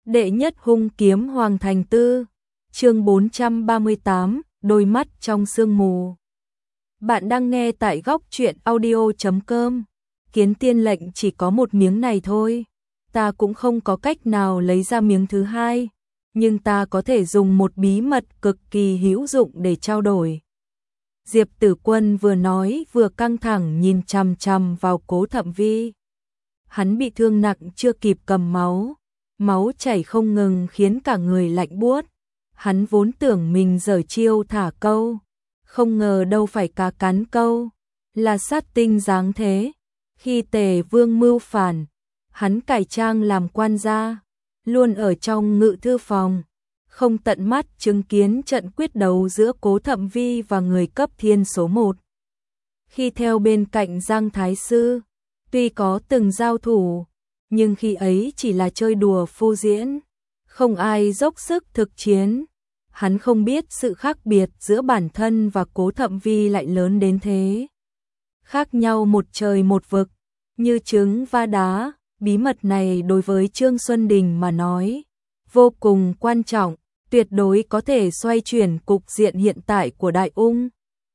Đệ nhất hung kiếm Hoàng Thành Tư, chương 438, đôi mắt trong sương mù. Bạn đang nghe tại góc truyện audio.com. Kiến tiên lệnh chỉ có một miếng này thôi, ta cũng không có cách nào lấy ra miếng thứ hai, nhưng ta có thể dùng một bí mật cực kỳ hữu dụng để trao đổi. Diệp Tử Quân vừa nói vừa căng thẳng nhìn chằm chằm vào Cố Thậm Vi. Hắn bị thương nặng chưa kịp cầm máu, máu chảy không ngừng khiến cả người lạnh buốt. Hắn vốn tưởng mình giở chiêu thả câu, không ngờ đâu phải cá cắn câu, là sát tinh dáng thế. Khi Tề Vương mưu phản, hắn cải trang làm quan gia, luôn ở trong ngự thư phòng, không tận mắt chứng kiến trận quyết đấu giữa Cố Thậm Vi và người cấp thiên số 1. Khi theo bên cạnh Giang Thái Sư, tuy có từng giao thủ, nhưng khi ấy chỉ là chơi đùa phô diễn, không ai dốc sức thực chiến. Hắn không biết sự khác biệt giữa bản thân và Cố Thậm Vi lại lớn đến thế. Khác nhau một trời một vực, như trứng va đá. Bí mật này đối với Trương Xuân Đình mà nói vô cùng quan trọng, tuyệt đối có thể xoay chuyển cục diện hiện tại của Đại Ung.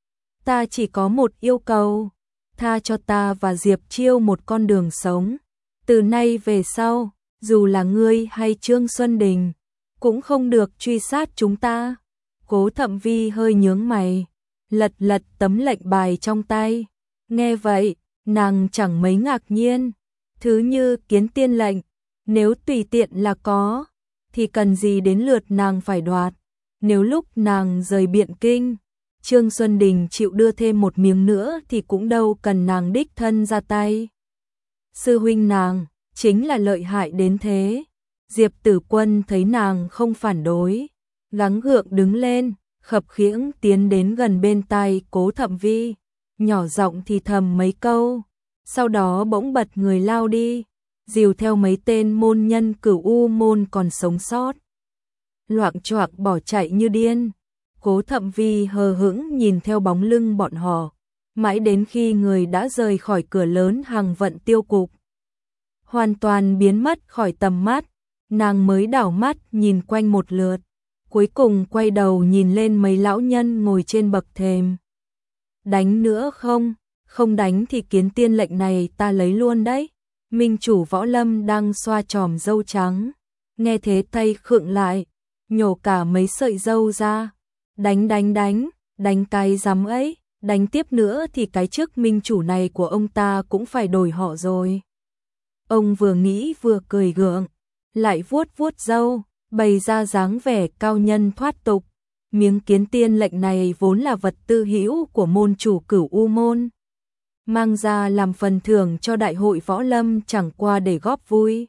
Ta chỉ có một yêu cầu, tha cho ta và Diệp Chiêu một con đường sống. Từ nay về sau, dù là ngươi hay Trương Xuân Đình, cũng không được truy sát chúng ta. Cố Thậm Vi hơi nhướng mày, lật lật tấm lệnh bài trong tay. Nghe vậy, nàng chẳng mấy ngạc nhiên. Thứ như kiến tiên lệnh, nếu tùy tiện là có, thì cần gì đến lượt nàng phải đoạt. Nếu lúc nàng rời Biện Kinh, Trương Xuân Đình chịu đưa thêm một miếng nữa thì cũng đâu cần nàng đích thân ra tay. Sư huynh nàng chính là lợi hại đến thế. Diệp Tử Quân thấy nàng không phản đối, gắng gượng đứng lên, khập khiễng tiến đến gần bên tai Cố Thậm Vi, nhỏ giọng thì thầm mấy câu, sau đó bỗng bật người lao đi, dìu theo mấy tên môn nhân Cửu U môn còn sống sót. Loạng choạng bỏ chạy như điên. Cố Thậm Vi hờ hững nhìn theo bóng lưng bọn họ, mãi đến khi người đã rời khỏi cửa lớn hàng vận tiêu cục, hoàn toàn biến mất khỏi tầm mắt, nàng mới đảo mắt nhìn quanh một lượt, cuối cùng quay đầu nhìn lên mấy lão nhân ngồi trên bậc thềm. Đánh nữa không? Không đánh thì kiến tiên lệnh này ta lấy luôn đấy. Minh chủ Võ Lâm đang xoa chòm râu trắng, nghe thế tay khựng lại, nhổ cả mấy sợi râu ra. Đánh cái dám ấy, đánh tiếp nữa thì cái chức minh chủ này của ông ta cũng phải đổi họ rồi. Ông vừa nghĩ vừa cười gượng, lại vuốt vuốt râu, bày ra dáng vẻ cao nhân thoát tục. Miếng kiến tiên lệnh này vốn là vật tư hữu của môn chủ Cửu U môn, mang ra làm phần thưởng cho đại hội võ lâm chẳng qua để góp vui.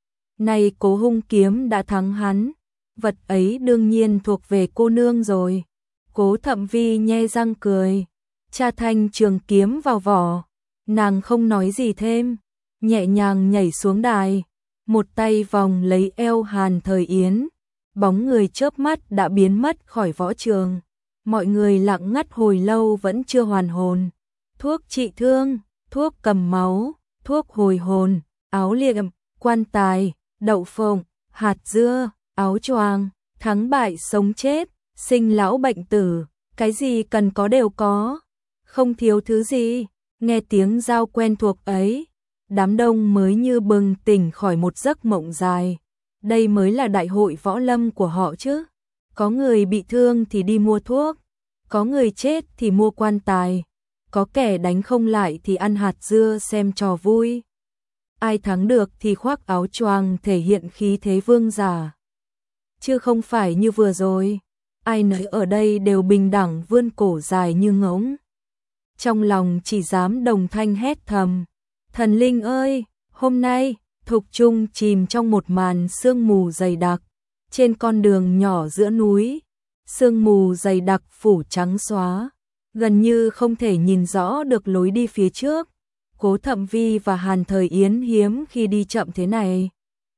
Nay Cố hung kiếm đã thắng hắn, vật ấy đương nhiên thuộc về cô nương rồi. Cố Thậm Vi nhe răng cười, tra thanh trường kiếm vào vỏ, nàng không nói gì thêm, nhẹ nhàng nhảy xuống đài, một tay vòng lấy eo Hàn Thời Yến, bóng người chớp mắt đã biến mất khỏi võ trường. Mọi người lặng ngắt hồi lâu vẫn chưa hoàn hồn. Thuốc trị thương, thuốc cầm máu, thuốc hồi hồn, áo liệm, quan tài, đậu phộng, hạt dưa, áo choàng, thắng bại sống chết, sinh lão bệnh tử, cái gì cần có đều có, không thiếu thứ gì. Nghe tiếng giao quen thuộc ấy, đám đông mới như bừng tỉnh khỏi một giấc mộng dài. Đây mới là đại hội võ lâm của họ chứ. Có người bị thương thì đi mua thuốc, có người chết thì mua quan tài, có kẻ đánh không lại thì ăn hạt dưa xem trò vui. Ai thắng được thì khoác áo choàng thể hiện khí thế vương giả. Chứ không phải như vừa rồi, ai nấy ở đây đều bình đẳng vươn cổ dài như ngỗng. Trong lòng chỉ dám đồng thanh hét thầm, thần linh ơi, hôm nay, Thục Trung chìm trong một màn sương mù dày đặc. Trên con đường nhỏ giữa núi, sương mù dày đặc phủ trắng xóa, gần như không thể nhìn rõ được lối đi phía trước. Cố Thậm Vi và Hàn Thời Yến hiếm khi đi chậm thế này,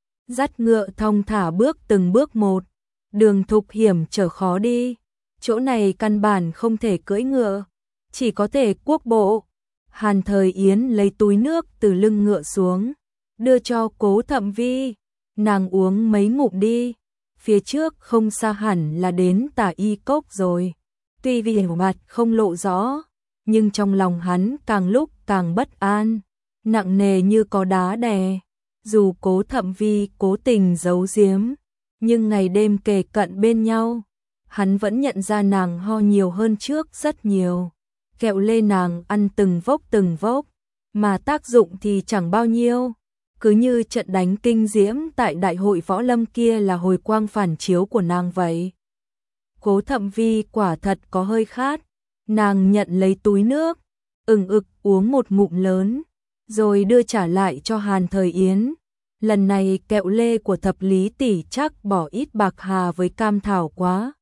dắt ngựa thong thả bước từng bước một, đường thục hiểm trở khó đi, chỗ này căn bản không thể cưỡi ngựa, chỉ có thể cuốc bộ. Hàn Thời Yến lấy túi nước từ lưng ngựa xuống, đưa cho Cố Thậm Vi, nàng uống mấy ngụm đi, phía trước không xa hẳn là đến Tả Y Cốc rồi. Tuy vì mặt không lộ rõ, nhưng trong lòng hắn càng lúc càng bất an, nặng nề như có đá đè. Dù Cố Thậm Vi cố tình giấu giếm, nhưng ngày đêm kề cận bên nhau, hắn vẫn nhận ra nàng ho nhiều hơn trước rất nhiều. Kẹo lê nàng ăn từng vốc, mà tác dụng thì chẳng bao nhiêu. Cứ như trận đánh kinh diễm tại đại hội võ lâm kia là hồi quang phản chiếu của nàng vậy. Cố Thậm Vi quả thật có hơi khát, nàng nhận lấy túi nước, ực uống một ngụm lớn, rồi đưa trả lại cho Hàn Thời Yến. Lần này kẹo lê của Thập Lý tỷ chắc bỏ ít bạc hà với cam thảo quá.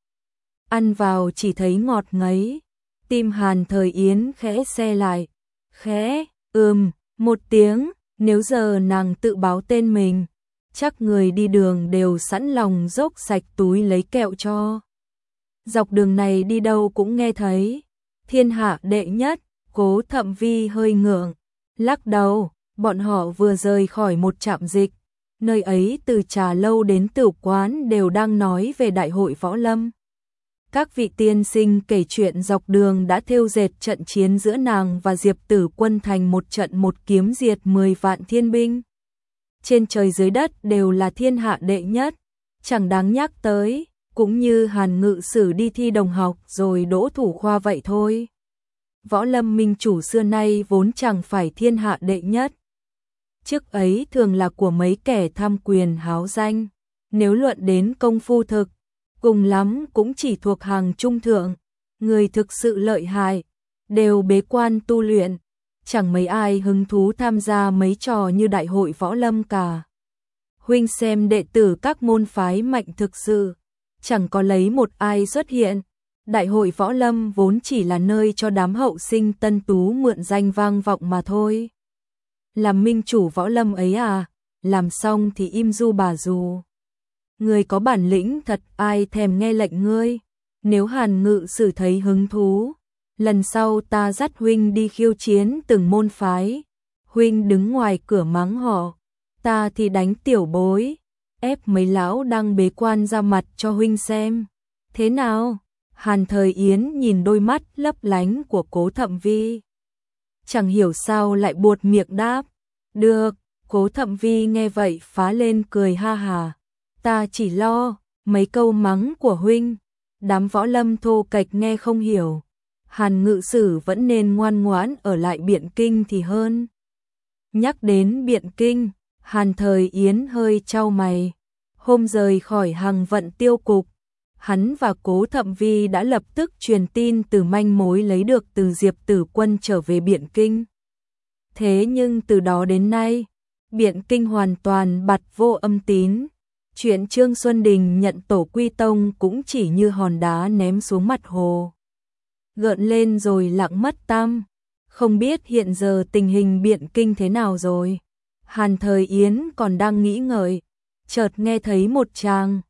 Ăn vào chỉ thấy ngọt ngấy, tim Hàn Thời Yến khẽ se lại, khẽ, một tiếng, nếu giờ nàng tự báo tên mình, chắc người đi đường đều sẵn lòng dốc sạch túi lấy kẹo cho. Dọc đường này đi đâu cũng nghe thấy, thiên hạ đệ nhất. Cố Thậm Vi hơi ngượng, lắc đầu, bọn họ vừa rời khỏi một trạm dịch, nơi ấy từ trà lâu đến tử quán đều đang nói về đại hội võ lâm. Các vị tiên sinh kể chuyện dọc đường đã thêu dệt trận chiến giữa nàng và Diệp Tử Quân thành một trận một kiếm diệt 10 vạn thiên binh. Trên trời dưới đất đều là thiên hạ đệ nhất, chẳng đáng nhắc tới, cũng như Hàn Ngự Sử đi thi đồng học rồi đỗ thủ khoa vậy thôi. Võ lâm minh chủ xưa nay vốn chẳng phải thiên hạ đệ nhất. Chức ấy thường là của mấy kẻ tham quyền háo danh. Nếu luận đến công phu thực, cùng lắm cũng chỉ thuộc hàng trung thượng. Người thực sự lợi hại, đều bế quan tu luyện. Chẳng mấy ai hứng thú tham gia mấy trò như đại hội võ lâm cả. Huynh xem đệ tử các môn phái mạnh thực sự, chẳng có lấy một ai xuất hiện. Đại hội võ lâm vốn chỉ là nơi cho đám hậu sinh tân tú mượn danh vang vọng mà thôi. Làm minh chủ võ lâm ấy à, làm xong thì im du bà dù. Người có bản lĩnh thật ai thèm nghe lệnh ngươi. Nếu Hàn Ngự Sử thấy hứng thú, lần sau ta dắt huynh đi khiêu chiến từng môn phái. Huynh đứng ngoài cửa mắng họ, ta thì đánh tiểu bối, ép mấy lão đang bế quan ra mặt cho huynh xem. Thế nào? Hàn Thời Yến nhìn đôi mắt lấp lánh của Cố Thậm Vi, chẳng hiểu sao lại buột miệng đáp. Được. Cố Thậm Vi nghe vậy phá lên cười ha hà. Ta chỉ lo mấy câu mắng của huynh, đám võ lâm thô kệch nghe không hiểu. Hàn Ngự Sử vẫn nên ngoan ngoãn ở lại Biện Kinh thì hơn. Nhắc đến Biện Kinh, Hàn Thời Yến hơi chau mày. Hôm rời khỏi Hằng Vận Tiêu cục, hắn và Cố Thậm Vi đã lập tức truyền tin từ manh mối lấy được từ Diệp Tử Quân trở về Biện Kinh. Thế nhưng từ đó đến nay, Biện Kinh hoàn toàn bặt vô âm tín. Chuyện Trương Xuân Đình nhận tổ quy tông cũng chỉ như hòn đá ném xuống mặt hồ, gợn lên rồi lặng mất tăm. Không biết hiện giờ tình hình Biện Kinh thế nào rồi. Hàn Thời Yến còn đang nghĩ ngợi, chợt nghe thấy một tràng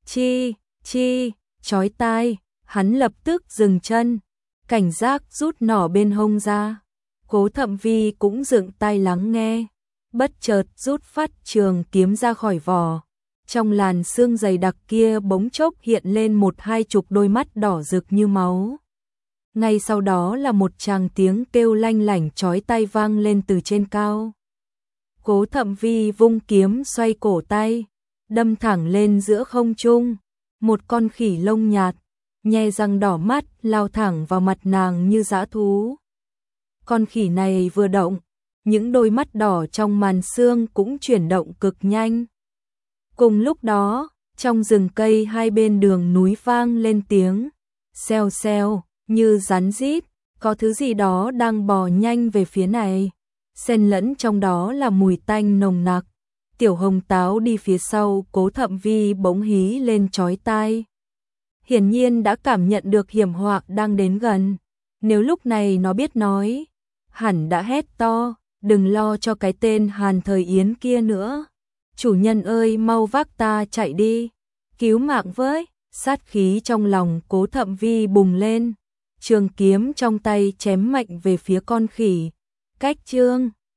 chi chói tai, hắn lập tức dừng chân, cảnh giác rút nỏ bên hông ra. Cố Thậm Vi cũng dựng tai lắng nghe, bất chợt rút phát trường kiếm ra khỏi vỏ. Trong làn sương dày đặc kia bỗng chốc hiện lên 12 đôi mắt đỏ rực như máu. Ngay sau đó là một tràng tiếng kêu lanh lảnh chói tai vang lên từ trên cao. Cố Thậm Vi vung kiếm xoay cổ tay, đâm thẳng lên giữa không trung. Một con khỉ lông nhạt, nhe răng đỏ mắt lao thẳng vào mặt nàng như dã thú. Con khỉ này vừa động, những đôi mắt đỏ trong màn sương cũng chuyển động cực nhanh. Cùng lúc đó, trong rừng cây hai bên đường núi vang lên tiếng xèo xèo như rắn rít, có thứ gì đó đang bò nhanh về phía này. Xen lẫn trong đó là mùi tanh nồng nặc. Tiểu Hồng Táo đi phía sau Cố Thậm Vi bỗng hí lên chói tai. Hiển nhiên đã cảm nhận được hiểm họa đang đến gần. Nếu lúc này nó biết nói, hẳn đã hét to, đừng lo cho cái tên Hàn Thời Yến kia nữa. Chủ nhân ơi, mau vác ta chạy đi, cứu mạng với. Sát khí trong lòng Cố Thậm Vi bùng lên, trường kiếm trong tay chém mạnh về phía con khỉ. Cách chương